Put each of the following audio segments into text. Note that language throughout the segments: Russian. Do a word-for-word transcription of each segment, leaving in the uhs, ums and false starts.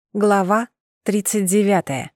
Глава тридцать девятая.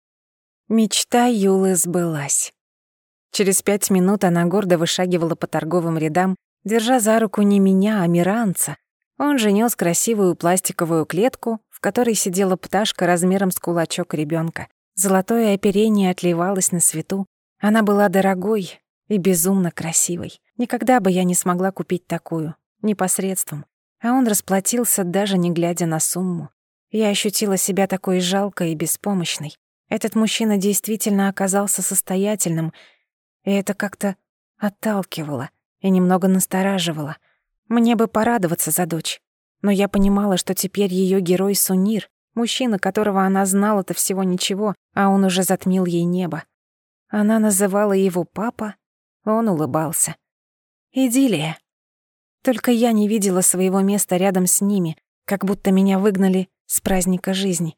Мечта Юлы сбылась. Через пять минут она гордо вышагивала по торговым рядам, держа за руку не меня, а Миранца. Он же нёс красивую пластиковую клетку, в которой сидела пташка размером с кулачок ребёнка. Золотое оперение отливалось на свету. Она была дорогой и безумно красивой. Никогда бы я не смогла купить такую, непосредством. А он расплатился, даже не глядя на сумму. Я ощутила себя такой жалкой и беспомощной. Этот мужчина действительно оказался состоятельным, и это как-то отталкивало и немного настораживало. Мне бы порадоваться за дочь, но я понимала, что теперь её герой Сунир, мужчина, которого она знала-то всего ничего, а он уже затмил ей небо. Она называла его папа, он улыбался. Идиллия. Только я не видела своего места рядом с ними, как будто меня выгнали с праздника жизни.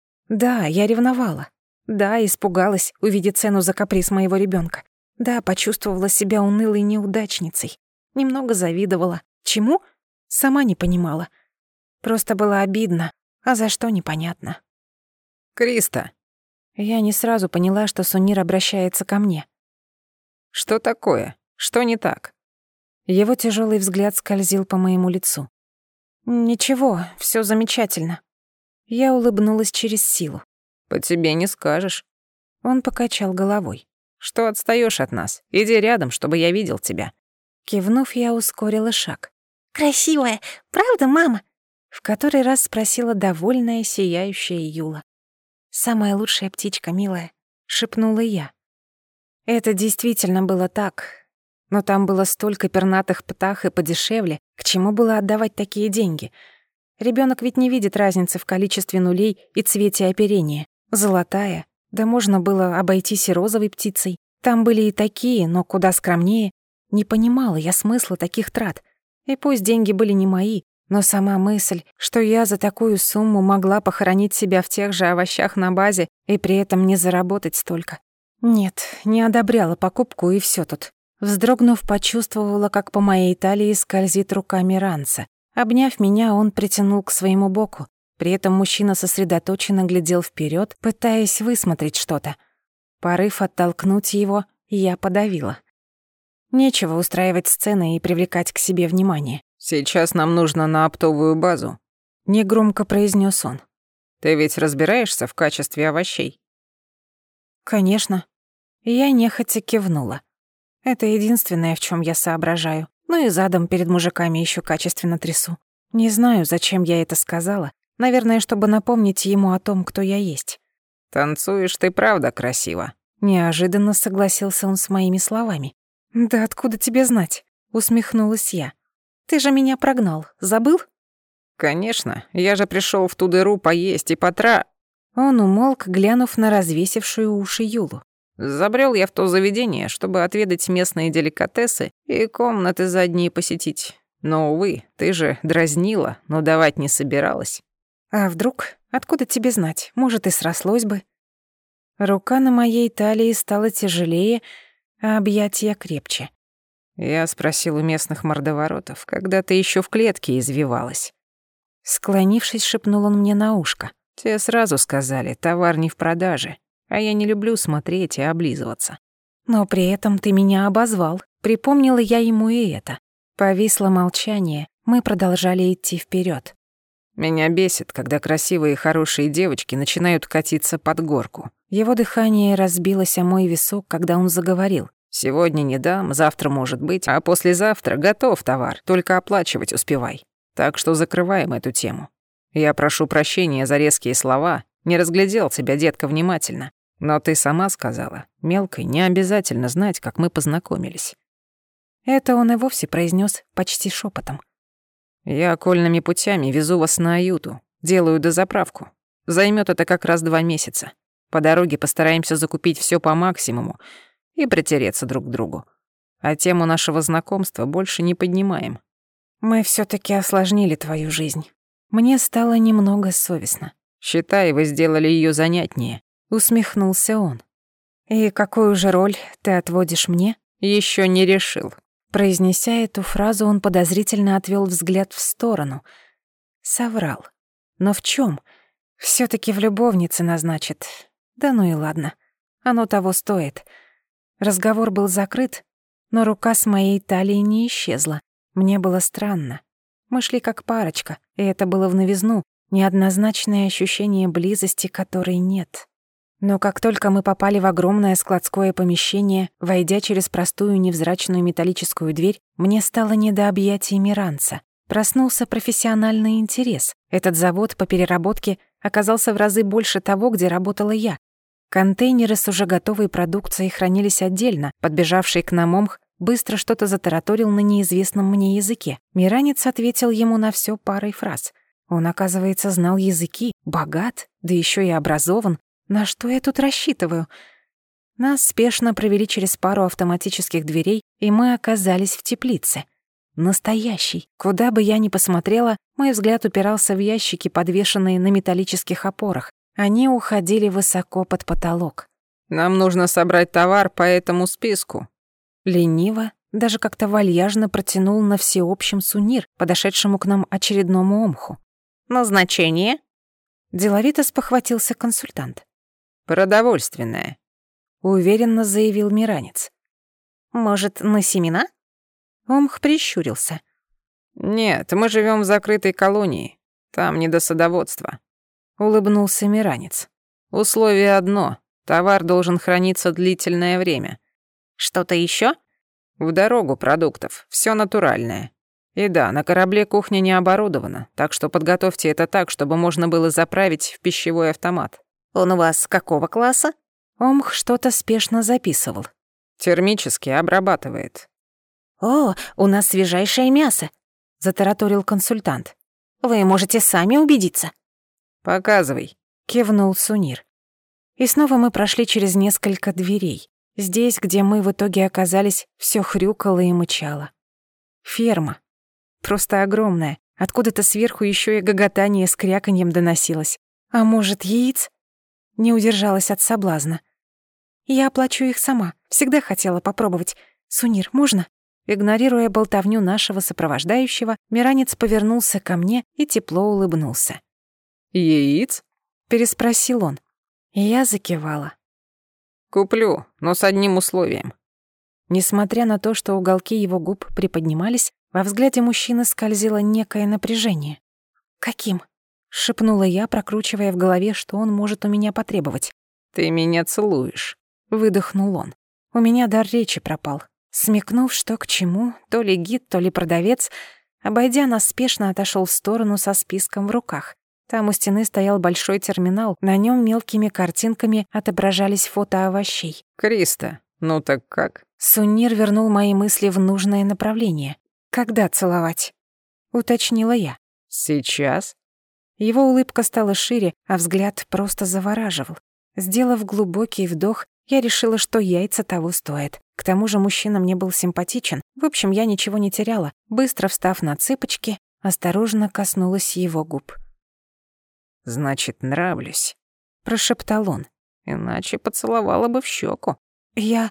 Да, я ревновала. Да, испугалась, увидев цену за каприз моего ребёнка. Да, почувствовала себя унылой неудачницей. Немного завидовала. Чему? Сама не понимала. Просто было обидно, а за что — непонятно. «Криста!» Я не сразу поняла, что Сунир обращается ко мне. «Что такое? Что не так?» Его тяжёлый взгляд скользил по моему лицу. «Ничего, всё замечательно». Я улыбнулась через силу. «По тебе не скажешь». Он покачал головой. «Что отстаёшь от нас? Иди рядом, чтобы я видел тебя». Кивнув, я ускорила шаг. «Красивая, правда, мама?» В который раз спросила довольная, сияющая Юла. «Самая лучшая птичка, милая», — шепнула я. Это действительно было так, но там было столько пернатых птах и подешевле, к чему было отдавать такие деньги? Ребёнок ведь не видит разницы в количестве нулей и цвете оперения. Золотая, да можно было обойтись и розовой птицей. Там были и такие, но куда скромнее. Не понимала я смысла таких трат. И пусть деньги были не мои, но сама мысль, что я за такую сумму могла похоронить себя в тех же овощах на базе и при этом не заработать столько. Нет, не одобряла покупку, и всё тут. Вздрогнув, почувствовала, как по моей талии скользит рука Миранца. Обняв меня, он притянул к своему боку. При этом мужчина сосредоточенно глядел вперёд, пытаясь высмотреть что-то. Порыв оттолкнуть его я подавила. Нечего устраивать сцены и привлекать к себе внимание. «Сейчас нам нужно на оптовую базу», — негромко произнёс он. «Ты ведь разбираешься в качестве овощей?» «Конечно». Я нехотя кивнула. Это единственное, в чём я соображаю. Ну и задом перед мужиками ещё качественно трясу. Не знаю, зачем я это сказала. Наверное, чтобы напомнить ему о том, кто я есть. «Танцуешь ты правда красиво». Неожиданно согласился он с моими словами. «Да откуда тебе знать?» — усмехнулась я. «Ты же меня прогнал, забыл?» «Конечно, я же пришёл в ту дыру поесть и потра...» Он умолк, глянув на развесившую уши Юлу. «Забрёл я в то заведение, чтобы отведать местные деликатесы и комнаты задние посетить. Но, увы, ты же дразнила, но давать не собиралась». «А вдруг? Откуда тебе знать? Может, и срослось бы». Рука на моей талии стала тяжелее, а объятия крепче. Я спросил у местных мордоворотов, когда ты ещё в клетке извивалась. Склонившись, шепнул он мне на ушко. Те сразу сказали, товар не в продаже, а я не люблю смотреть и облизываться. Но при этом ты меня обозвал. Припомнила я ему и это. Повисло молчание, мы продолжали идти вперёд. Меня бесит, когда красивые и хорошие девочки начинают катиться под горку. Его дыхание разбилось о мой висок, когда он заговорил. Сегодня не дам, завтра может быть, а послезавтра готов товар, только оплачивать успевай. Так что закрываем эту тему. Я прошу прощения за резкие слова, не разглядел тебя, детка, внимательно. Но ты сама сказала, мелкой не обязательно знать, как мы познакомились. Это он и вовсе произнёс почти шёпотом. Я окольными путями везу вас на Аюту, делаю дозаправку. Займёт это как раз два месяца. По дороге постараемся закупить всё по максимуму и притереться друг к другу. А тему нашего знакомства больше не поднимаем. Мы всё-таки осложнили твою жизнь. Мне стало немного совестно. Считай, вы сделали её занятнее. Усмехнулся он. И какую же роль ты отводишь мне? Ещё не решил. Произнеся эту фразу, он подозрительно отвёл взгляд в сторону. Соврал. Но в чём? Всё-таки в любовнице назначит. Да ну и ладно. Оно того стоит. Разговор был закрыт, но рука с моей талии не исчезла. Мне было странно. Мы шли как парочка, и это было в новизну, неоднозначное ощущение близости, которой нет. Но как только мы попали в огромное складское помещение, войдя через простую невзрачную металлическую дверь, мне стало не до объятий Миранца. Проснулся профессиональный интерес. Этот завод по переработке оказался в разы больше того, где работала я. Контейнеры с уже готовой продукцией хранились отдельно. Подбежавший к нам Омх быстро что-то затараторил на неизвестном мне языке. Миранец ответил ему на всё парой фраз. Он, оказывается, знал языки, богат, да ещё и образован. На что я тут рассчитываю? Нас спешно провели через пару автоматических дверей, и мы оказались в теплице. Настоящий. Куда бы я ни посмотрела, мой взгляд упирался в ящики, подвешенные на металлических опорах. Они уходили высоко под потолок. «Нам нужно собрать товар по этому списку». Лениво, даже как-то вальяжно протянул на всеобщем Сунир, подошедшему к нам очередному Омху. Назначение? Деловито спохватился консультант. «Продовольственное», — уверенно заявил Миранец. Может, на семена? Омх прищурился. «Нет, мы живем в закрытой колонии. Там не до садоводства». Улыбнулся Миранец. «Условие одно. Товар должен храниться длительное время. Что-то еще? В дорогу продуктов. Все натуральное. И да, на корабле кухня не оборудована, так что подготовьте это так, чтобы можно было заправить в пищевой автомат». Он у вас какого класса? Омх что-то спешно записывал. «Термически обрабатывает». «О, у нас свежайшее мясо», — затараторил консультант. «Вы можете сами убедиться». «Показывай», — кивнул Сунир. И снова мы прошли через несколько дверей. Здесь, где мы в итоге оказались, всё хрюкало и мычало. Ферма. Просто огромная. Откуда-то сверху ещё и гоготание с кряканьем доносилось. А может, яиц? Не удержалась от соблазна. «Я оплачу их сама. Всегда хотела попробовать. Сунир, можно?» Игнорируя болтовню нашего сопровождающего, Миранец повернулся ко мне и тепло улыбнулся. «Яиц?» — переспросил он. И я закивала. «Куплю, но с одним условием». Несмотря на то, что уголки его губ приподнимались, во взгляде мужчины скользило некое напряжение. «Каким?» — шепнула я, прокручивая в голове, что он может у меня потребовать. «Ты меня целуешь», — выдохнул он. У меня дар речи пропал. Смекнув, что к чему, то ли гид, то ли продавец, обойдя нас, спешно отошёл в сторону со списком в руках. Там у стены стоял большой терминал, на нём мелкими картинками отображались фото овощей. «Криста, ну так как?» Сунир вернул мои мысли в нужное направление. «Когда целовать?» — уточнила я. «Сейчас?» Его улыбка стала шире, а взгляд просто завораживал. Сделав глубокий вдох, я решила, что яйца того стоят. К тому же мужчина мне был симпатичен. В общем, я ничего не теряла. Быстро встав на цыпочки, осторожно коснулась его губ. «Значит, нравлюсь», — прошептал он. «Иначе поцеловала бы в щеку». Я...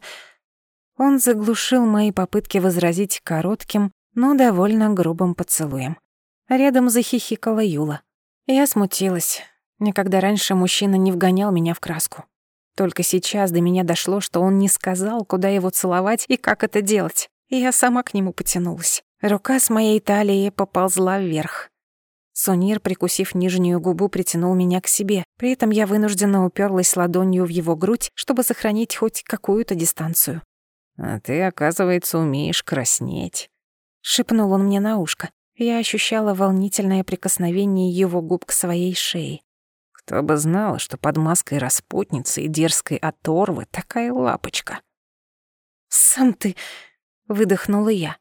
Он заглушил мои попытки возразить коротким, но довольно грубым поцелуем. Рядом захихикала Юла. Я смутилась. Никогда раньше мужчина не вгонял меня в краску. Только сейчас до меня дошло, что он не сказал, куда его целовать и как это делать. И я сама к нему потянулась. Рука с моей талии поползла вверх. Сунир, прикусив нижнюю губу, притянул меня к себе. При этом я вынужденно уперлась ладонью в его грудь, чтобы сохранить хоть какую-то дистанцию. «А ты, оказывается, умеешь краснеть», — шепнул он мне на ушко. Я ощущала волнительное прикосновение его губ к своей шее. «Кто бы знал, что под маской распутницы и дерзкой оторвы такая лапочка». «Сам ты...» — выдохнула я.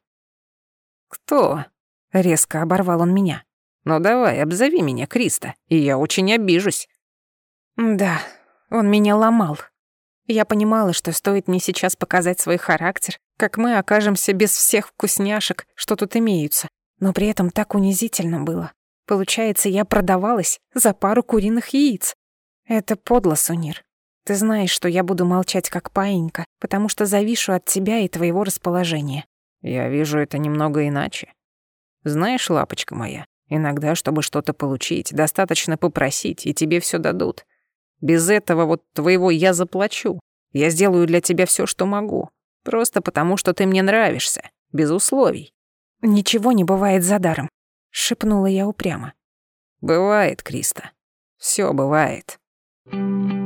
«Кто?» — резко оборвал он меня. «Ну давай, обзови меня, Криста, и я очень обижусь». Да, он меня ломал. Я понимала, что стоит мне сейчас показать свой характер, как мы окажемся без всех вкусняшек, что тут имеются. Но при этом так унизительно было. Получается, я продавалась за пару куриных яиц. Это подло, Сунир. Ты знаешь, что я буду молчать как паинька, потому что завишу от тебя и твоего расположения. Я вижу это немного иначе. Знаешь, лапочка моя, Иногда, чтобы что-то получить, достаточно попросить, и тебе все дадут. Без этого вот твоего «я заплачу». Я сделаю для тебя все, что могу. Просто потому, что ты мне нравишься. Без условий. «Ничего не бывает за даром», — шепнула я упрямо. Бывает, Криста. Все бывает. Thank you.